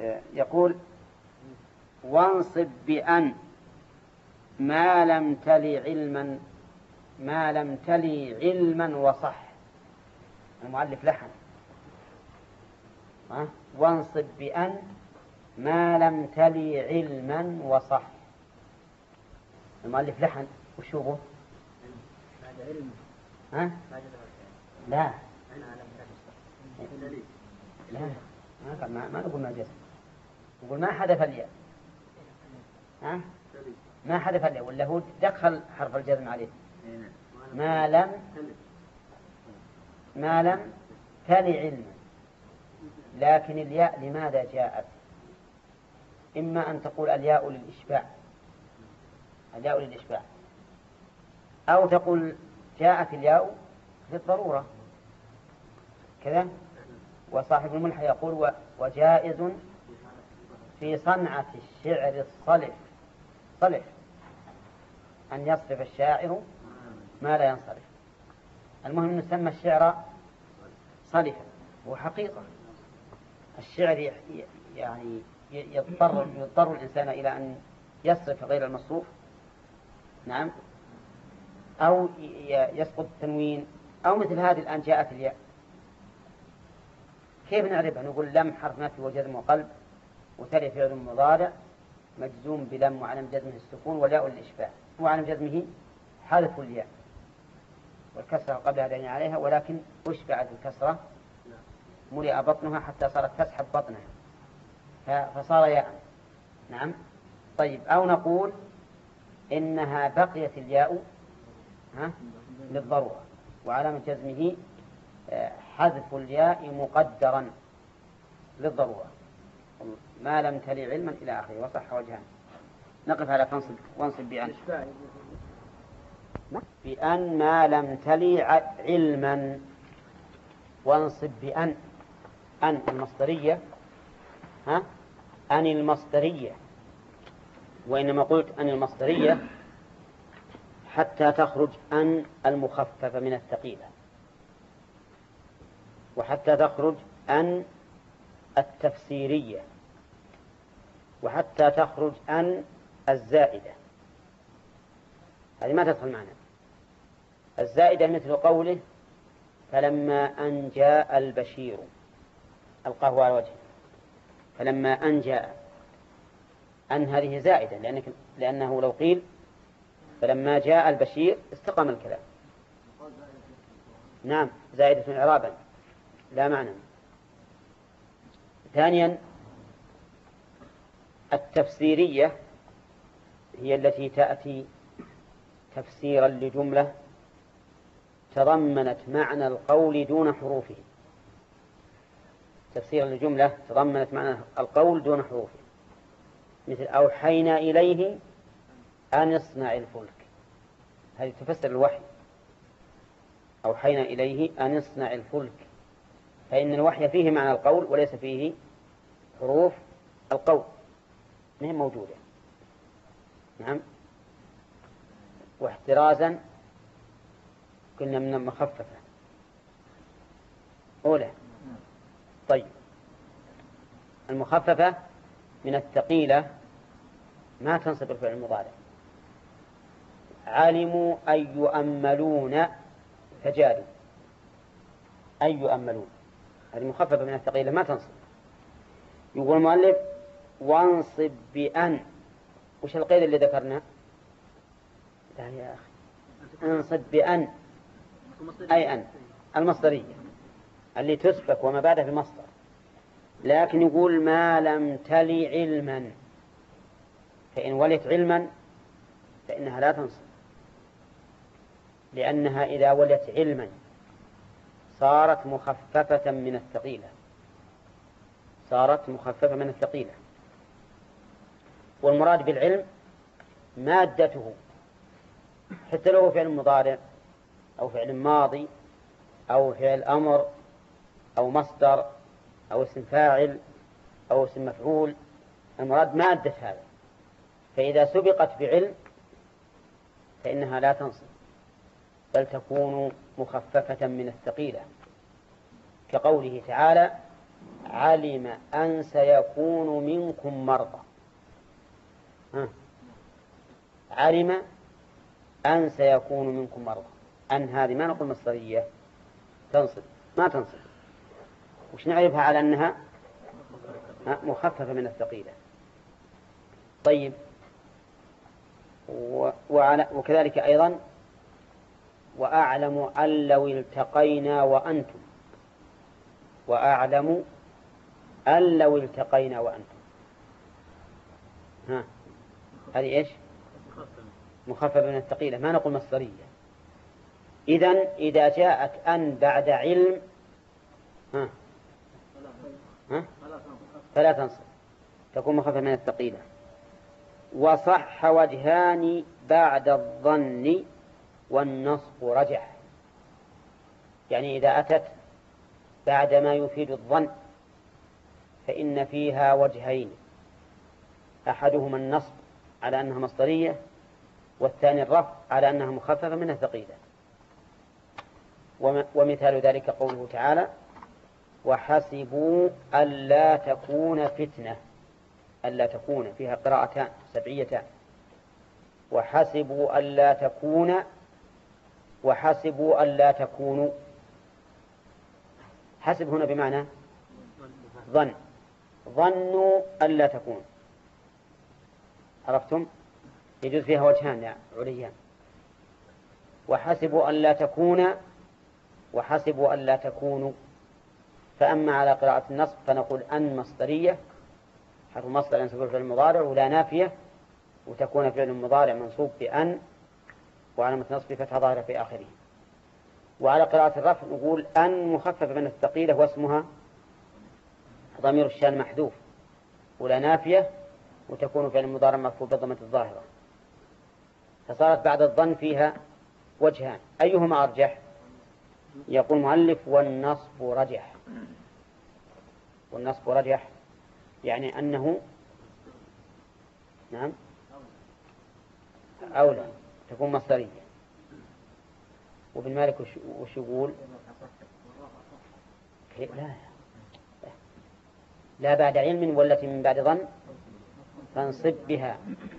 يقول وانصب بأن ما لم تلي علما وصح. المؤلف لحن وانصب بأن ما لم تلي علما وصح. المؤلف لحن وش هو؟ ها؟ لا لا ما نقول ما جزم، نقول ما حذف الياء. ها؟ ما حذف الياء ولا هو دخل حرف الجزم عليه. ما لم تلي علما، لكن الياء لماذا جاءت؟ إما أن تقول الياء للإشباع، أو تقول جاءت الياء للضرورة كذا. وصاحب الملحة يقول وجائز في صنعة الشعر صلح أن يصرف الشاعر ما لا ينصرف. المهم نسمى الشعر صلفا، وحقيقة الشعر يعني يضطر الإنسان إلى أن يصرف غير المصروف، نعم، أو يسقط التنوين، أو مثل هذه الآن جاءت الياء. كيف نعرفها؟ نقول لم حرف نفي وجزم وقلب، وتلي فعل مضارع مجزوم بلم وعلم جزمه السكون والياء للإشباع، وعلم جزمه حذف الياء والكسرة قبلها دليل عليها، ولكن أشبعت الكسرة ملئ بطنها حتى صارت تسحب بطنها فصار ياء. نعم. طيب، أو نقول إنها بقيت الياء للضرورة وعلامة جزمه حذف الياء مقدرا للضرورة ما لم تلي علما إلى آخره. وصح وجهان. نقف على وانصب بأن ما لم تلي علما. وانصب بأن المصدرية أن المصدرية، وإنما قلت أن المصدرية حتى تخرج أن المخففة من الثقيلة، وحتى تخرج أن التفسيرية، وحتى تخرج أن الزائدة. هذه ما تدخل معنا. الزائدة مثل قوله فلما أن جاء البشير ألقاه على وجهه. فلما أن جاء أن هذه زائدة، لأنه لو قيل فلما جاء البشير استقام الكلام. نعم، زائدة إعرابا لا معنى. ثانيا التفسيرية هي التي تأتي تفسيرا لجملة تضمنت معنى القول دون حروفه. تفسيرا لجملة تضمنت معنى القول دون حروفه، مثل أوحينا إليه أن اصنع الفلك. هذه تفسر الوحي. أوحينا إليه أن اصنع الفلك، فإن الوحي فيه معنى القول وليس فيه حروف القول، ما هي موجودة. نعم. واحترازا كنا من المخففة أولى. طيب، المخففة من الثقيلة ما تنصب الفعل المضارع. علموا أن يؤملون فجادوا. أن يؤملون هذه مخففة من الثقيلة ما تنصب. يقول المؤلف وانصب بأن. وش القيد اللي ذكرنا؟ لا يا أخي، انصب بأن أي أن المصدرية اللي تسبك وما بعدها في مصدر. لكن يقول ما لم تلي علما، فإن ولت علما فإنها لا تنصب، لأنها إذا ولت علما صارت مخففة من الثقيلة. صارت مخففة من الثقيلة. والمراد بالعلم مادته، حتى لو فعل مضارع أو فعل ماضي أو فعل أمر أو مصدر أو اسم فاعل أو اسم مفعول، المراد مادة هذا. فإذا سبقت بعلم فإنها لا تنصب، بل تكون مخففة من الثقيلة، كقوله تعالى علم أن سيكون منكم مرضى. علم أن سيكون منكم مرضى. أن هذه ما نقول مصدرية تنصب، ما تنصب. وش نعرفها على أنها مخففة من الثقيلة. طيب، وكذلك أيضا وأعلم أن لو التقينا وأنتم، وأعلم أن لو التقينا وأنتم، هذه إيش؟ مخففة من الثقيلة، ما نقول مصدرية. إذن إذا جاءت أن بعد علم فلا تنصب، تكون مخففة من الثقيلة. وصح وجهان بعد الظن والنصب رجح. يعني إذا أتت بعد ما يفيد الظن فإن فيها وجهين، أحدهما النصب على أنها مصدرية، والثاني الرفع على أنها مخففة من الثقيلة. ومثال ذلك قوله تعالى وحسبوا ألا تكون فتنة. ألا تكون فيها قراءتان سبعيتان، وحسبوا ألا تكون، وحسبوا ألا تكونوا. حسب هنا بمعنى ظن، ظنوا ألا تكون. عرفتم؟ يجوز فيها وجهان يا عليان. وحسبوا ألا تكون، وحسبوا ألا تكونوا. فأما على قراءة النصب فنقول أن مصدرية، حرف مصدر ينصب الفعل المضارع ولا نافية، وتكون فعل مضارع منصوب بأن وعلامة نصب فتحة ظاهرة في آخره. وعلى قراءة الرفع نقول أن مخففة من الثقيلة واسمها ضمير الشان محذوف، ولا نافية، وتكون فعل مضارع مرفوع بالضمة الظاهرة. فصارت بعد الظن فيها وجهان، أيهما أرجح؟ يقول المؤلف والنصب رجح. والنصب رجح يعني أنه نعم أولى، تكون مصدرية. وابن مالك وش يقول؟ لا بعد علم والتي من بعد ظن فانصب بها.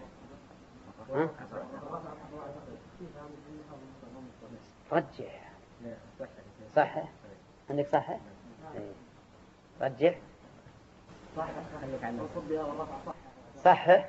رجح صح، عندك صح، رجح صح.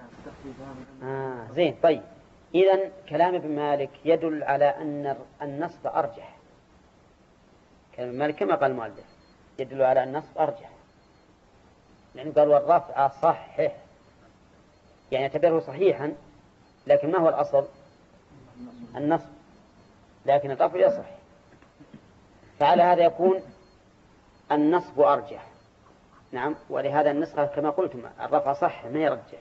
زين. طيب، إذن كلام ابن مالك يدل على أن النصب أرجح. كلام ابن مالك كما قال المؤلف يدل على أن النصب أرجح، لأنه قال والرفع صحح، يعني اعتبره صحيحا، لكن ما هو الأصل؟ النصب، لكن الرفع يصح. فعلى هذا يكون النصب أرجح. نعم. ولهذا النسخة كما قلتم الرفع صح ما يرجح،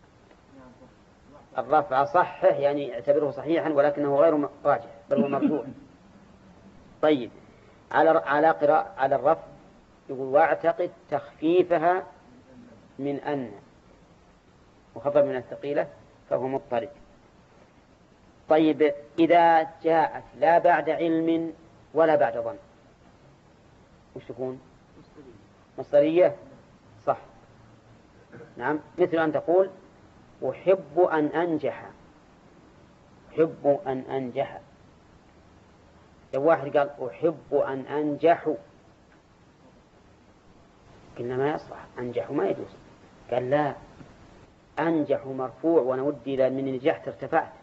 الرفع صحح يعني اعتبره صحيحا ولكنه غير راجح بل هو مرجوح. طيب، على قراءة على الرفع يقول واعتقد تخفيفها من أن مخفف من الثقيلة فهو مضطرد. طيب، إذا جاءت لا بعد علم ولا بعد ظن وش تكون؟ مصدرية صح. نعم. مثل أن تقول أحب أن أنجح، أحب أن أنجح. لو واحد قال أحب أن أنجح قلنا ما يصلح، أنجح ما يجوز. قال لا، أنجح مرفوع وأنا ودي لأنني نجحت ارتفعت.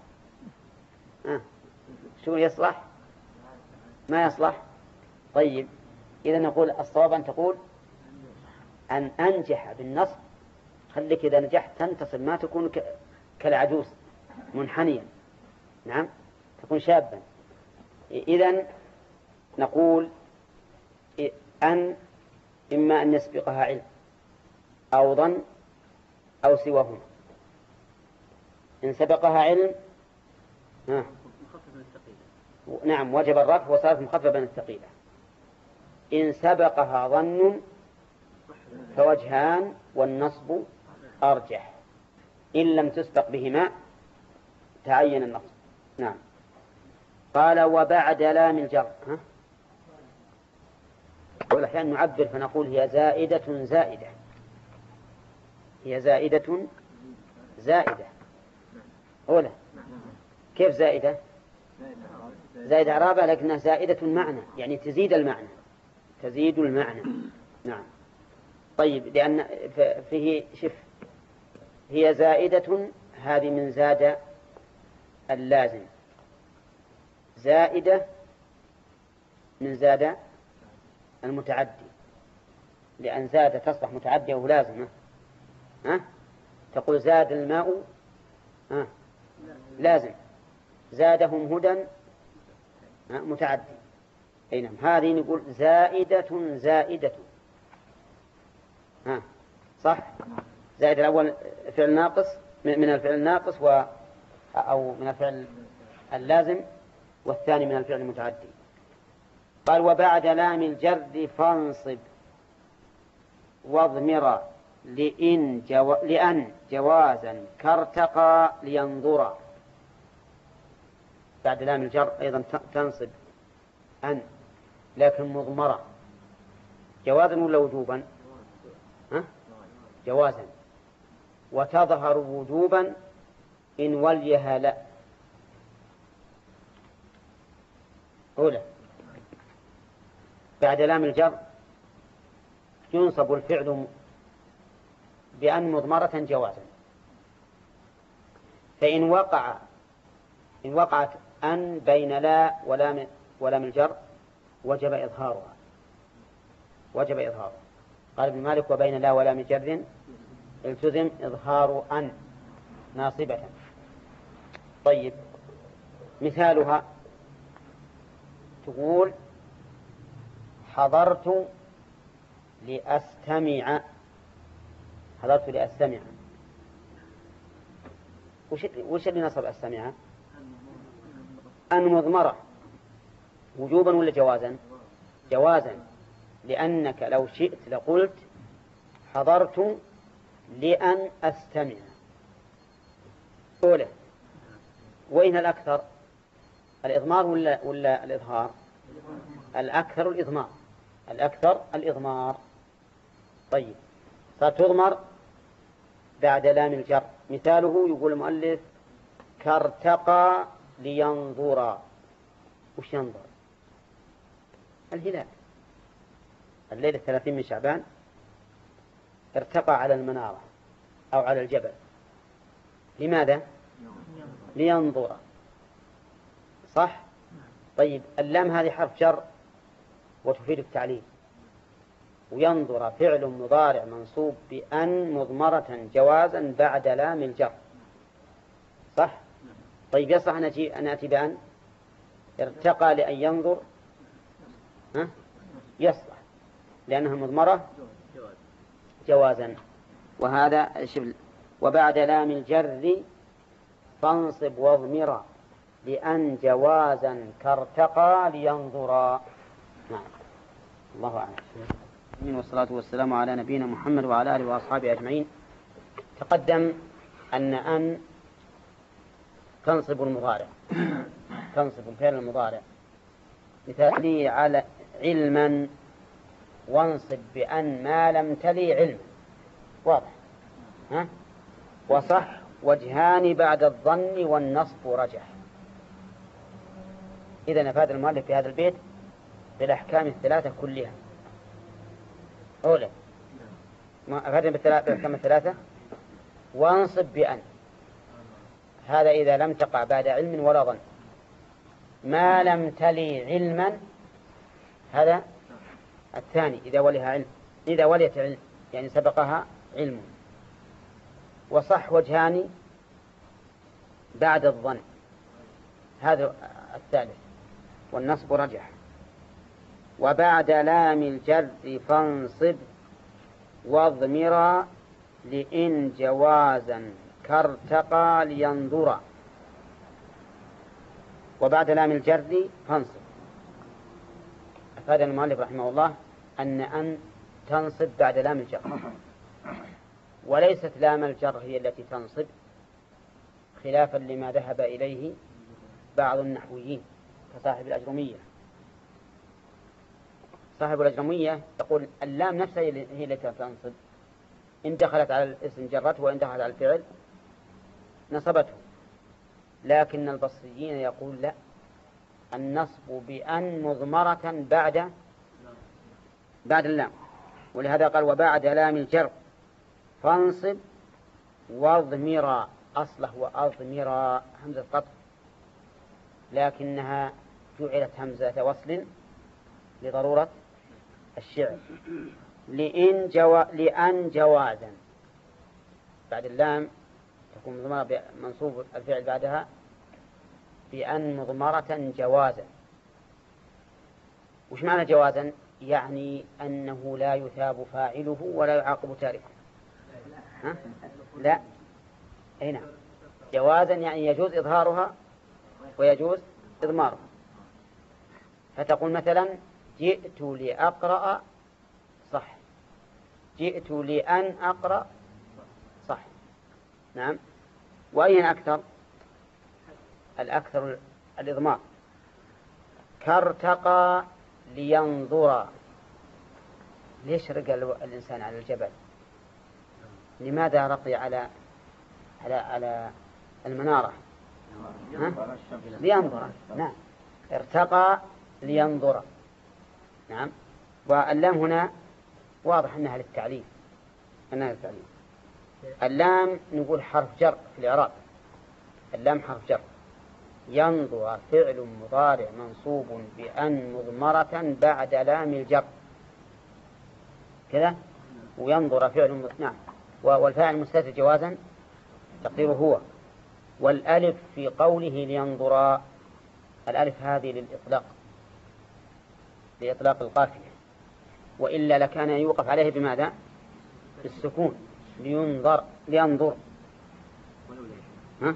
شو يصلح؟ ما يصلح. طيب، إذا نقول الصواب أن تقول أن أنجح بالنصب، خليك إذا نجحت تنتصب، ما تكون كالعجوز منحنيا. نعم، تكون شابا. إذن نقول أن إما أن يسبقها علم أو ظن أو سواهما. إن سبقها علم نعم وجب الرفع وصارت مخففة من الثقيلة. إن سبقها ظن فوجهان والنصب أرجح. إن لم تسبق بهما تعين النصب. نعم. قال وبعد لام الجر والأحيان نعبر فنقول هي زائدة زائدة، هي زائدة زائدة. أولا كيف زائدة؟ زائدة إعرابها لكنها زائدة المعنى، يعني تزيد المعنى، تزيد المعنى. نعم. طيب لأن فيه شف، هي زائدة، هذه من زاد اللازم، زائدة من زاد المتعدي، لأن زاد تصبح متعدية ولازمة. تقول زاد الماء لازم، زادهم هدى متعدي. أي نعم، هذه نقول زائدة زائدة. صح. زائد الأول فعل ناقص من الفعل الناقص أو من الفعل اللازم، والثاني من الفعل المتعدي. قال وبعد لام الجر فانصب واضمر لأن جوازا كارتقى لينظر. بعد لام الجر أيضا تنصب أن، لكن مضمرة، جوازا ولا وجوبا؟ جوازا. وتظهر وجوبا إن وليها لا. أولى بعد لام الجر ينصب الفعل بأن مضمرة جوازا، فإن وقعت أن بين لا ولام الجر وجب إظهارها، وجب إظهارها. قال ابن مالك وبين لا ولام جر التزم إظهار أن ناصبة. طيب مثالها تقول حضرت لأستمع، حضرت لأستمع. وش اللي نصب أستمع؟ أن مضمرة، وجوبا ولا جوازا؟ جوازا، لأنك لو شئت لقلت حضرت لأن أستمع. أولى وين الأكثر، الإضمار ولا الإظهار؟ الأكثر الإضمار، الأكثر الإضمار. طيب فتضمر بعد لام الجر. مثاله يقول المؤلف كارتقى لينظر. وش ينظر؟ الهلال، الليلة 30 من شعبان ارتقى على المنارة أو على الجبل. لماذا؟ لينظر. صح. طيب اللام هذه حرف جر وتفيد التعليل، وينظر فعل مضارع منصوب بأن مضمرة جوازا بعد لام الجر. صح. طيب يصح أن أتي بأن ارتقى لأن ينظر؟ يصلح لأنها مضمرة جوازا. وهذا شبل. وبعد لام الجر فانصب واضمر لأن جوازا كارتقى لينظر. نعم. الله أعلم. والصلاة والسلام على نبينا محمد وعلى آله وأصحابه أجمعين. تقدم أن تنصب المضارع، تنصب الفعل المضارع. مثال لي على علما وانصب بأن ما لم تلي علما. واضح. وصح وجهان بعد الظن والنصب رجح. إذا أفاد المؤلف في هذا البيت بالأحكام الثلاثة كلها. أولا أفادنا بالأحكام الثلاثة. وانصب بأن، هذا إذا لم تقع بعد علم ولا ظن. ما لم تلي علما، هذا الثاني إذا وليها علم، إذا وليت علم يعني سبقها علم. وصح وجهان بعد الظن، هذا الثالث. والنصب رجح. وبعد لام الجر فانصب واضمر لإن جوازا كارتقى لينظر. وبعد لام الجر فانصب. أفاد المؤلف رحمه الله أن تنصب بعد لام الجر، وليست لام الجر هي التي تنصب، خلافا لما ذهب إليه بعض النحويين كصاحب الأجرمية. صاحب الأجرمية يقول اللام نفسها هي التي تنصب، إن دخلت على الاسم جرته وإن دخلت على الفعل نصبته. لكن البصريين يقول لا، النصب بأن مضمرة بعد اللام، ولهذا قال وبعد لام الجر فانصب واضمرا، أصله وأضمرا همزة قطع، لكنها جعلت همزة وصل لضرورة الشعر، لأن جوازا بعد اللام تكون مضمرة منصوب الفعل بعدها بأن مضمرة جوازا. وش معنى جوازا؟ يعني أنه لا يثاب فاعله ولا يعاقب تاركه. ها؟ لا، هنا جوازا يعني يجوز إظهارها ويجوز إضمارها. فتقول مثلا جئت لأقرأ صح، جئت لأن أقرأ صح. نعم. وأين أكثر؟ الأكثر الإضمار. كارتقى لينظر، ليش رقى الإنسان على الجبل؟ لماذا رقي على المنارة؟ لينظر. نعم، ارتقى لينظر. نعم. واللام هنا واضح أنها للتعليم، اللام نقول حرف جر في الإعراب، اللام حرف جر. ينظر فعل مضارع منصوب بأن مضمرة بعد لام الجر كذا، وينظر فعل نعم، والفاعل مستتر جوازا تقديره هو. والألف في قوله لينظر، الألف هذه لإطلاق القافية، وإلا لكان يوقف عليه بماذا؟ بالسكون. لينظر. ها؟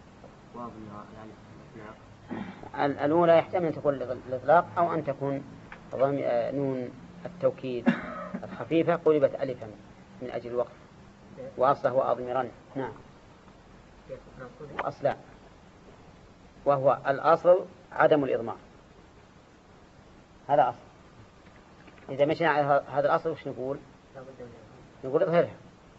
الأولى يحتمل أن تكون الإطلاق أو أن تكون نون التوكيد الخفيفة قلبت ألفا من أجل الوقف، وأصله أضمرا. نعم. أصلا، وهو الأصل عدم الإضمار، هذا أصل. إذا مشينا على هذا الأصل وش نقول؟ نقول اظهرها.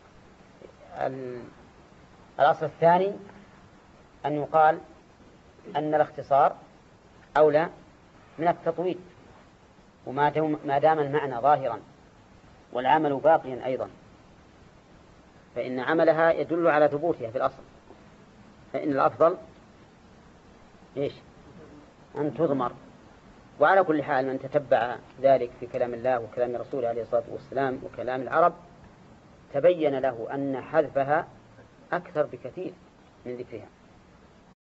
الأصل الثاني أن يقال أن الاختصار أولى من التطويل، وما دام المعنى ظاهرا والعمل باقيا أيضا، فإن عملها يدل على ثبوتها في الأصل، فإن الأفضل إيش؟ أن تضمر. وعلى كل حال من تتبع ذلك في كلام الله وكلام رسوله عليه الصلاة والسلام وكلام العرب تبين له أن حذفها أكثر بكثير من ذكرها.